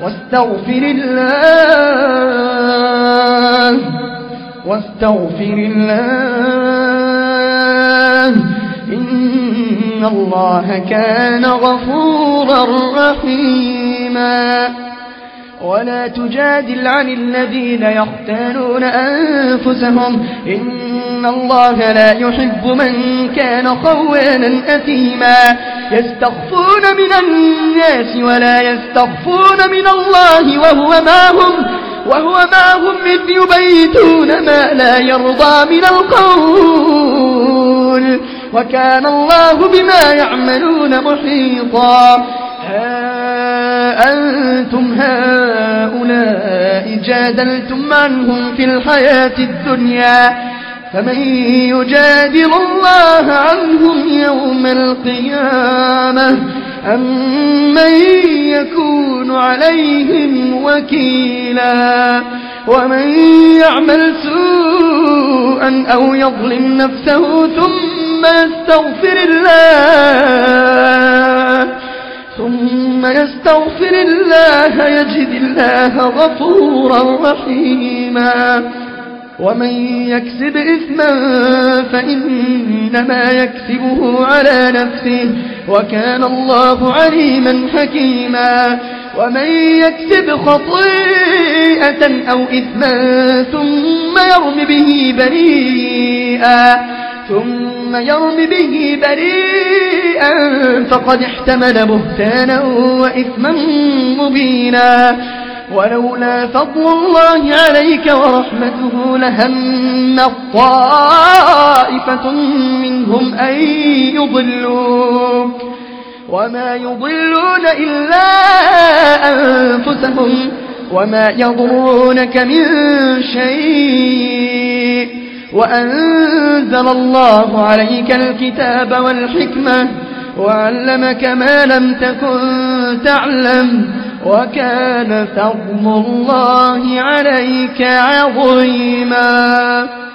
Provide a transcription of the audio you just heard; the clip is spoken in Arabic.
واستغفر الله إن الله كان غفورا رحيما. ولا تجادل عن الذين يختانون أنفسهم إن الله لا يحب من كان خوانا أثيما. يستخفون من الناس ولا يستخفون من الله وهو معهم إذ يبيتون ما لا يرضى من القول وكان الله بما يعملون محيطا. أنتم هؤلاء جادلتم عنهم في الحياة الدنيا فمن يجادل الله عنهم يوم القيامة أم من يكون عليهم وكيلا. ومن يعمل سوءا أو يظلم نفسه ثم يستغفر الله يجد الله غفورا رحيما. ومن يكسب إثما فإنما يكسبه على نفسه وكان الله عليما حكيما. ومن يكسب خطيئة أو إثما ثم يرم به بريئا فقد احتمل بهتانا وإثما مبينا. ولولا فضل الله عليك ورحمته لهم طائفة منهم أن يضلوك وما يضلون إلا أنفسهم وما يضرونك من شيء. وأنزل الله عليك الكتاب والحكمة وعلمك ما لم تكن تعلم وكان فضل الله عليك عظيما.